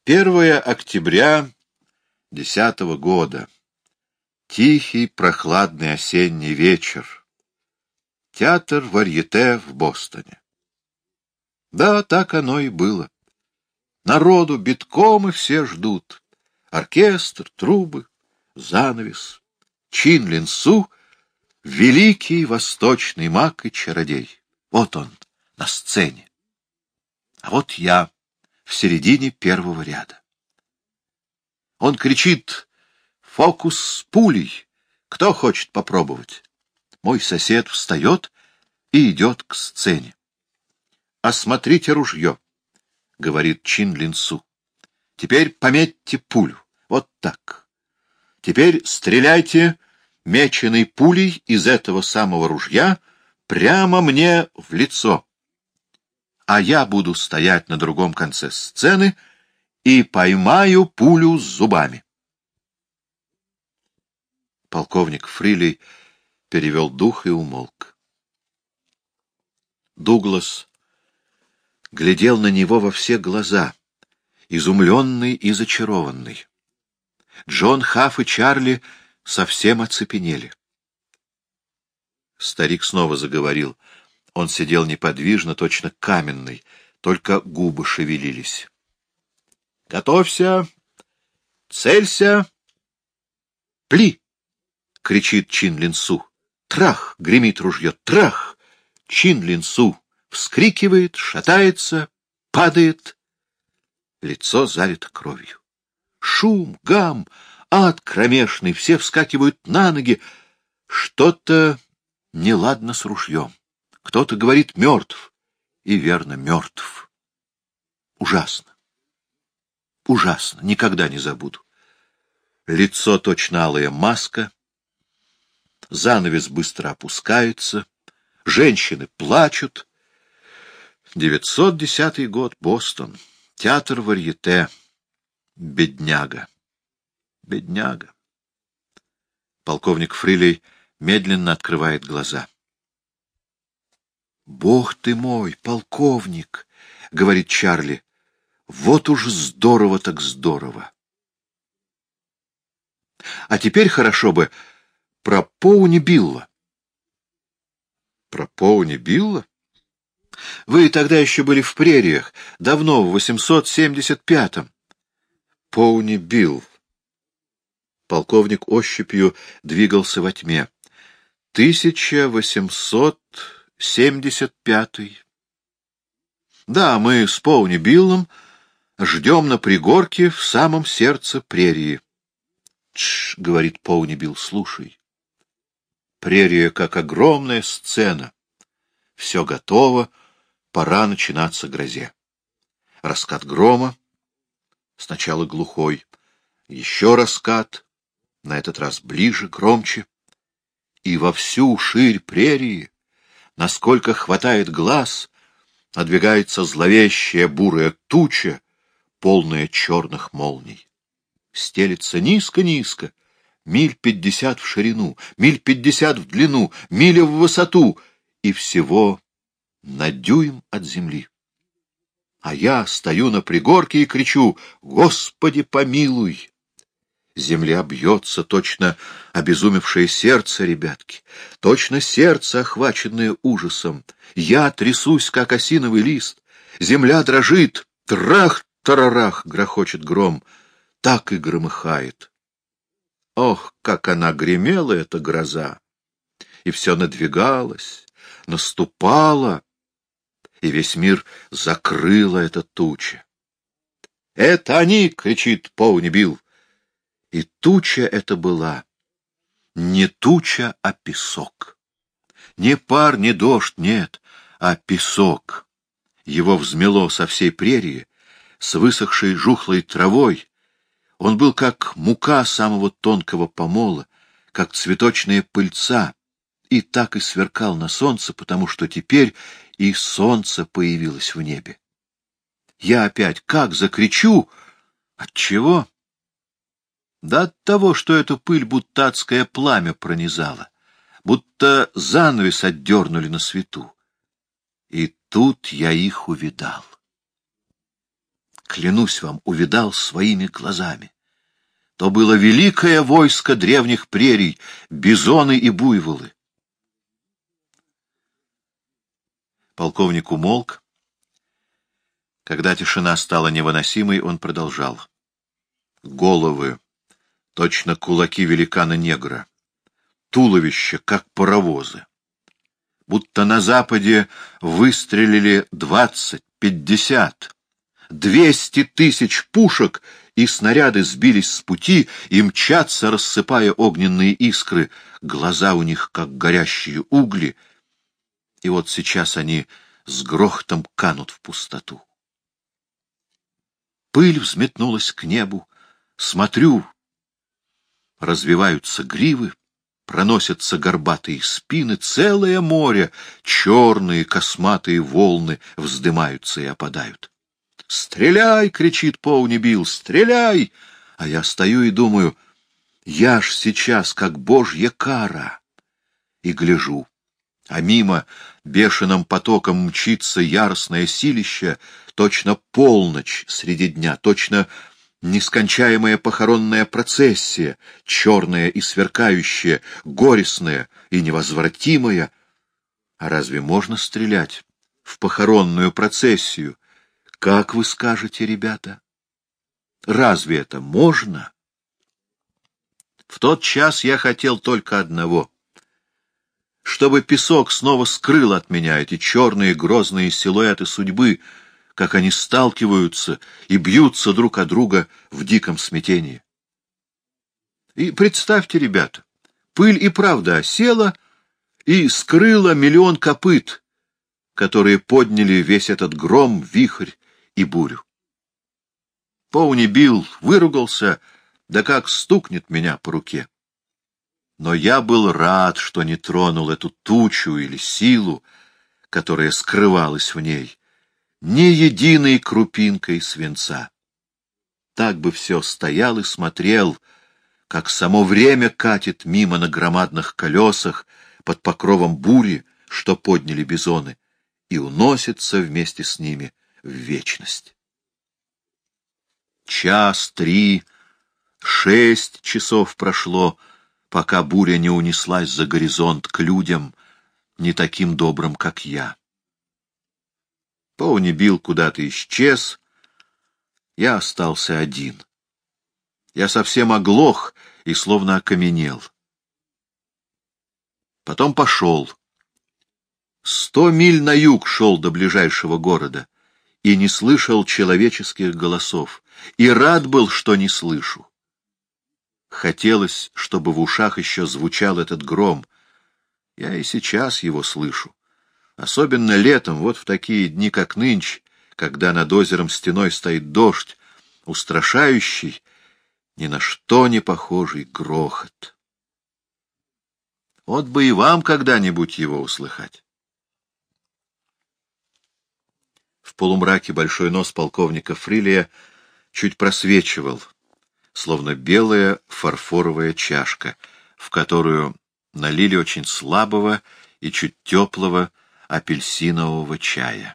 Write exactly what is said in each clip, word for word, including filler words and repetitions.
первое октября десятого года. Тихий, прохладный осенний вечер. Театр Варьете в Бостоне. Да, так оно и было. Народу битком, и все ждут. Оркестр, трубы, занавес. Чин Лин Су — великий восточный маг и чародей. Вот он на сцене. А вот я в середине первого ряда. Он кричит: «Фокус с пулей! Кто хочет попробовать?» Мой сосед встает и идет к сцене. «Осмотрите ружье», — говорит Чин Лин Су. «Теперь пометьте пулю. Вот так. Теперь стреляйте меченой пулей из этого самого ружья прямо мне в лицо. А я буду стоять на другом конце сцены и поймаю пулю с зубами». Полковник Фрилей перевел дух и умолк. Дуглас глядел на него во все глаза, изумленный и зачарованный. Джон, Хафф и Чарли совсем оцепенели. Старик снова заговорил. Он сидел неподвижно, точно каменный, только губы шевелились. «Готовься! Целься! Пли!» — кричит Чин Лин Су. «Трах!» — гремит ружье. «Трах!» Чин Лин Су вскрикивает, шатается, падает. Лицо залито кровью. Шум, гам, ад кромешный, все вскакивают на ноги. Что-то неладно с ружьем. Кто-то говорит «мертв», и верно, мертв. Ужасно. Ужасно, никогда не забуду. Лицо точно алая маска, занавес быстро опускается, женщины плачут. девятьсот десятый год, Бостон, театр Варьете. Бедняга, бедняга. Полковник Фрилей медленно открывает глаза. «Бог ты мой, полковник!» — говорит Чарли. «Вот уж здорово так здорово!» А теперь хорошо бы про Поуни Билла. Про Поуни Билла? Вы тогда еще были в прериях, давно, в восемьсот семьдесят пятом. Поуни Билл. Полковник ощупью двигался во тьме. тысяча восемьсот семьдесят пятый. Да, мы с Поуни Биллом ждем на пригорке в самом сердце прерии. «Тш», — говорит Поуни Билл, — «слушай. Прерия как огромная сцена. Все готово, пора начинаться грозе. Раскат грома, сначала глухой, еще раскат, на этот раз ближе, громче. И во всю ширь прерии, насколько хватает глаз, надвигается зловещая бурая туча, полная черных молний. Стелется низко-низко, миль пятьдесят в ширину, миль пятьдесят в длину, миля в высоту, и всего на дюйм от земли. А я стою на пригорке и кричу: «Господи, помилуй!» Земля бьется, точно обезумевшее сердце, ребятки, точно сердце, охваченное ужасом. Я трясусь, как осиновый лист. Земля дрожит. Трах-тарарах грохочет гром. Так и громыхает. Ох, как она гремела, эта гроза! И все надвигалось, наступало, и весь мир закрыла эта туча. «Это они!» — кричит Поуни Билл. И туча это была не туча, а песок. Не пар, не дождь, нет, а песок. Его взмело со всей прерии, с высохшей жухлой травой. Он был как мука самого тонкого помола, как цветочная пыльца, и так и сверкал на солнце, потому что теперь и солнце появилось в небе. Я опять как закричу! Отчего? Да от того, что эту пыль будто адское пламя пронизало, будто занавес отдернули на свету. И тут я их увидал. клянусь вам, увидал своими глазами. То было великое войско древних прерий, бизоны и буйволы. Полковник умолк. Когда тишина стала невыносимой, он продолжал. Головы, точно кулаки великана-негра, туловища, как паровозы. Будто на западе выстрелили двадцать, пятьдесят, двести тысяч пушек, и снаряды сбились с пути и мчатся, рассыпая огненные искры. Глаза у них, как горящие угли, и вот сейчас они с грохотом канут в пустоту. Пыль взметнулась к небу. Смотрю, развиваются гривы, проносятся горбатые спины, целое море, черные косматые волны вздымаются и опадают. «Стреляй!» — кричит Поуни Билл. «Стреляй!» А я стою и думаю, я ж сейчас как божья кара. И гляжу, а мимо бешеным потоком мчится яростное силище, точно полночь среди дня, точно нескончаемая похоронная процессия, черная и сверкающая, горестная и невозвратимая. А разве можно стрелять в похоронную процессию? Как вы скажете, ребята? Разве это можно? В тот час я хотел только одного — чтобы песок снова скрыл от меня эти черные грозные силуэты судьбы, как они сталкиваются и бьются друг о друга в диком смятении. И представьте, ребята, пыль и правда осела и скрыла миллион копыт, которые подняли весь этот гром, вихрь и бурю. Поуни Билл выругался, да как стукнет меня по руке. Но я был рад, что не тронул эту тучу или силу, которая скрывалась в ней, ни единой крупинкой свинца. Так бы все стоял и смотрел, как само время катит мимо на громадных колесах под покровом бури, что подняли бизоны, и уносится вместе с ними в вечность. Час, три, шесть часов прошло, пока буря не унеслась за горизонт к людям, не таким добрым, как я. Поуни Билл куда-то исчез, я остался один. Я совсем оглох и словно окаменел. Потом пошел. Сто миль на юг шел до ближайшего города и не слышал человеческих голосов, и рад был, что не слышу. Хотелось, чтобы в ушах еще звучал этот гром. Я и сейчас его слышу. Особенно летом, вот в такие дни, как нынче, когда над озером стеной стоит дождь, устрашающий, ни на что не похожий грохот. Вот бы и вам когда-нибудь его услыхать. В полумраке большой нос полковника Фрилия чуть просвечивал, словно белая фарфоровая чашка, в которую налили очень слабого и чуть теплого апельсинового чая.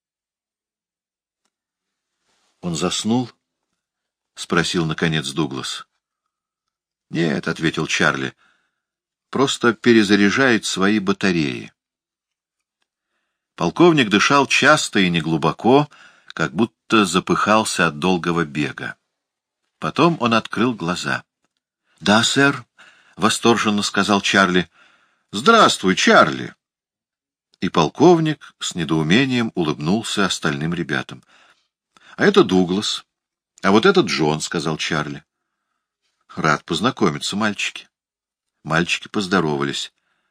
«Он заснул?» — спросил, наконец, Дуглас. «Нет», — ответил Чарли, — «просто перезаряжает свои батареи». Полковник дышал часто и неглубоко, как будто запыхался от долгого бега. Потом он открыл глаза. — Да, сэр, — восторженно сказал Чарли. — Здравствуй, Чарли. И полковник с недоумением улыбнулся остальным ребятам. — А это Дуглас. А вот это Джон, — сказал Чарли. — Рад познакомиться, мальчики. Мальчики поздоровались.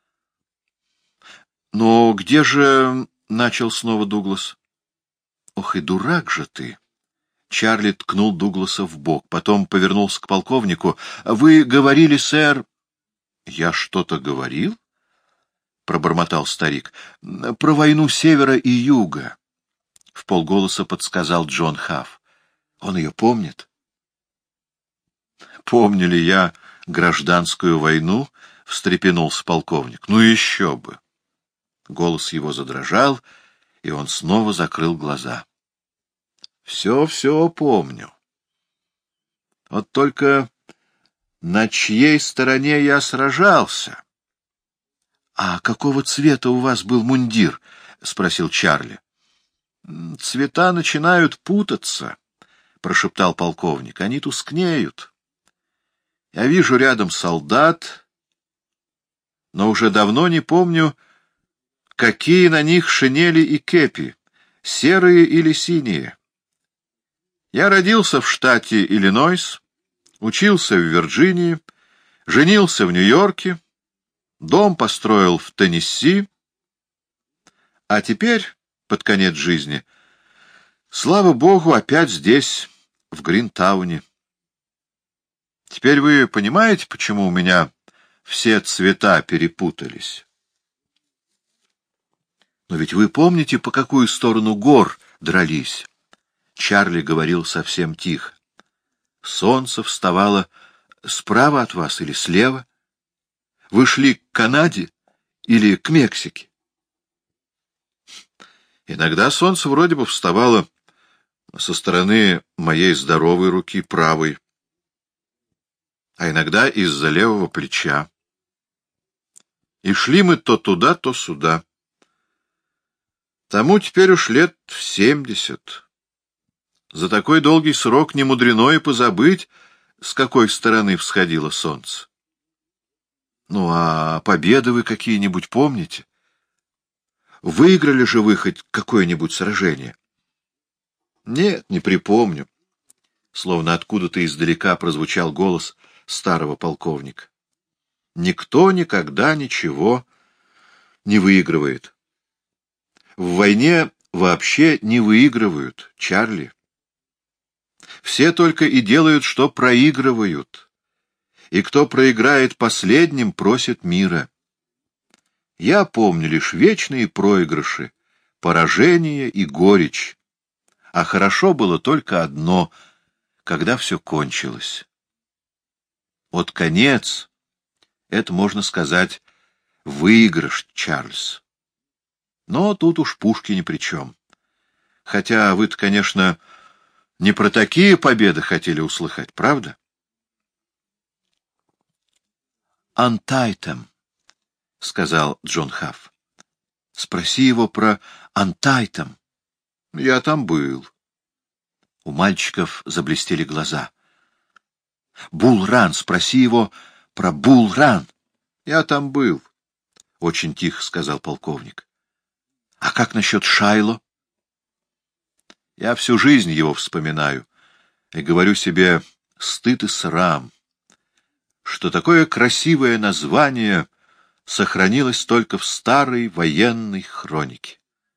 — Но где же... — начал снова Дуглас. — Ох и дурак же ты! Чарли ткнул Дугласа в бок, потом повернулся к полковнику. — Вы говорили, сэр... — Я что-то говорил? — пробормотал старик. — Про войну севера и юга. — вполголоса подсказал Джон Хафф. — Он ее помнит? — Помню ли я гражданскую войну? — встрепенулся полковник. — Ну еще бы! Голос его задрожал, и он снова закрыл глаза. Все-все помню. Вот только на чьей стороне я сражался? — А какого цвета у вас был мундир? — спросил Чарли. — Цвета начинают путаться, — прошептал полковник. — Они тускнеют. Я вижу рядом солдат, но уже давно не помню, какие на них шинели и кепи, серые или синие. Я родился в штате Иллинойс, учился в Вирджинии, женился в Нью-Йорке, дом построил в Теннесси, а теперь, под конец жизни, слава богу, опять здесь, в Гринтауне. Теперь вы понимаете, почему у меня все цвета перепутались? Но ведь вы помните, по какую сторону гор дрались? Чарли говорил совсем тихо. Солнце вставало справа от вас или слева? Вы шли к Канаде или к Мексике? Иногда солнце вроде бы вставало со стороны моей здоровой руки, правой, а иногда из-за левого плеча. И шли мы то туда, то сюда. Тому теперь уж лет семьдесят. За такой долгий срок не мудрено и позабыть, с какой стороны всходило солнце. Ну, а победы вы какие-нибудь помните? Выиграли же вы хоть какое-нибудь сражение? Нет, не припомню. Словно откуда-то издалека прозвучал голос старого полковника. Никто никогда ничего не выигрывает. В войне вообще не выигрывают, Чарли. Все только и делают, что проигрывают. И кто проиграет последним, просит мира. Я помню лишь вечные проигрыши, поражение и горечь. А хорошо было только одно, когда все кончилось. Вот конец — это, можно сказать, выигрыш, Чарльз. Но тут уж пушки ни при чем. Хотя вы-то, конечно, не про такие победы хотели услыхать, правда? «Антайтем», — сказал Джон Хафф. «Спроси его про Антайтем». «Я там был». У мальчиков заблестели глаза. «Булл-Ран, спроси его про Булл-Ран». «Я там был», — очень тихо сказал полковник. «А как насчет Шайло?» «Я всю жизнь его вспоминаю и говорю себе, стыд и срам, что такое красивое название сохранилось только в старой военной хронике».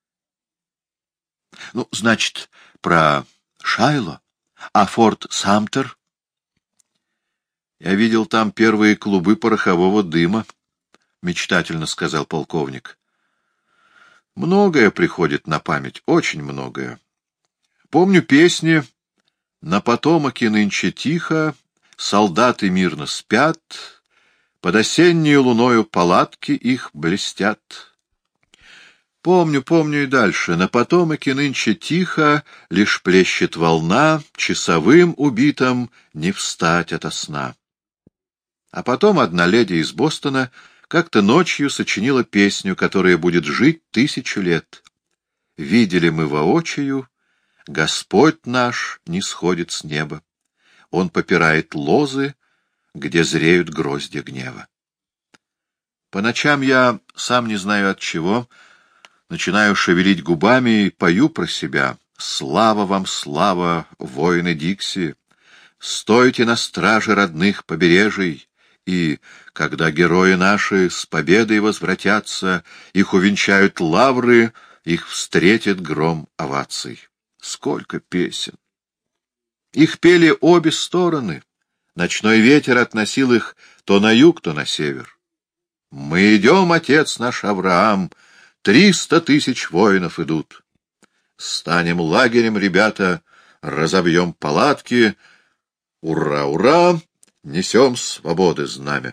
«Ну, значит, про Шайло? А форт Самтер?» «Я видел там первые клубы порохового дыма», — мечтательно сказал полковник. «Многое приходит на память, очень многое. Помню песни «На Потомаке нынче тихо, солдаты мирно спят, под осеннею луною палатки их блестят». Помню, помню и дальше. «На Потомаке нынче тихо, лишь плещет волна, часовым убитым не встать ото сна». А потом одна леди из Бостона как-то ночью сочинила песню, которая будет жить тысячу лет. «Видели мы воочию, Господь наш не сходит с неба. Он попирает лозы, где зреют грозди гнева». По ночам я, сам не знаю от чего, начинаю шевелить губами и пою про себя: «Слава вам, слава, воины Дикси! Стойте на страже родных побережий, и, когда герои наши с победой возвратятся, их увенчают лавры, их встретит гром оваций». Сколько песен! Их пели обе стороны. Ночной ветер относил их то на юг, то на север. «Мы идем, отец наш Авраам, триста тысяч воинов идут. Станем лагерем, ребята, разобьем палатки. Ура, ура! Несем свободы знамя».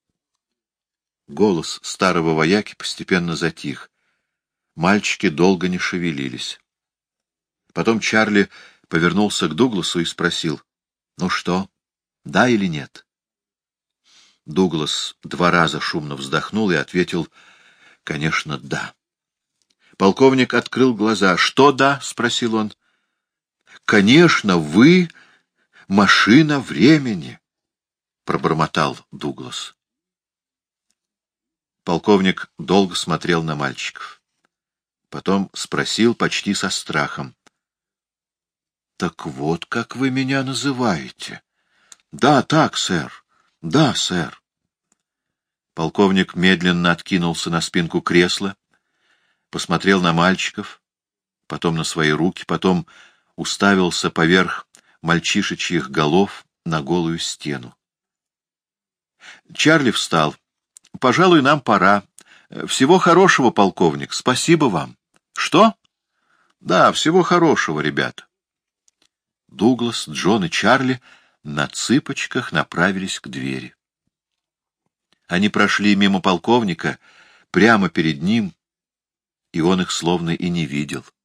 Голос старого вояки постепенно затих. Мальчики долго не шевелились. Потом Чарли повернулся к Дугласу и спросил: «Ну что, да или нет?» Дуглас два раза шумно вздохнул и ответил: «Конечно, да». Полковник открыл глаза. «Что да?» — спросил он. «Конечно, вы — машина времени», — пробормотал Дуглас. Полковник долго смотрел на мальчиков. Потом спросил почти со страхом: «Так вот, как вы меня называете?» «Да, так, сэр. Да, сэр». Полковник медленно откинулся на спинку кресла, посмотрел на мальчиков, потом на свои руки, потом уставился поверх мальчишечьих голов на голую стену. Чарли встал. «Пожалуй, нам пора. Всего хорошего, полковник. Спасибо вам». «Что?» «Да, всего хорошего, ребята». Дуглас, Джон и Чарли на цыпочках направились к двери. Они прошли мимо полковника, прямо перед ним, и он их словно и не видел.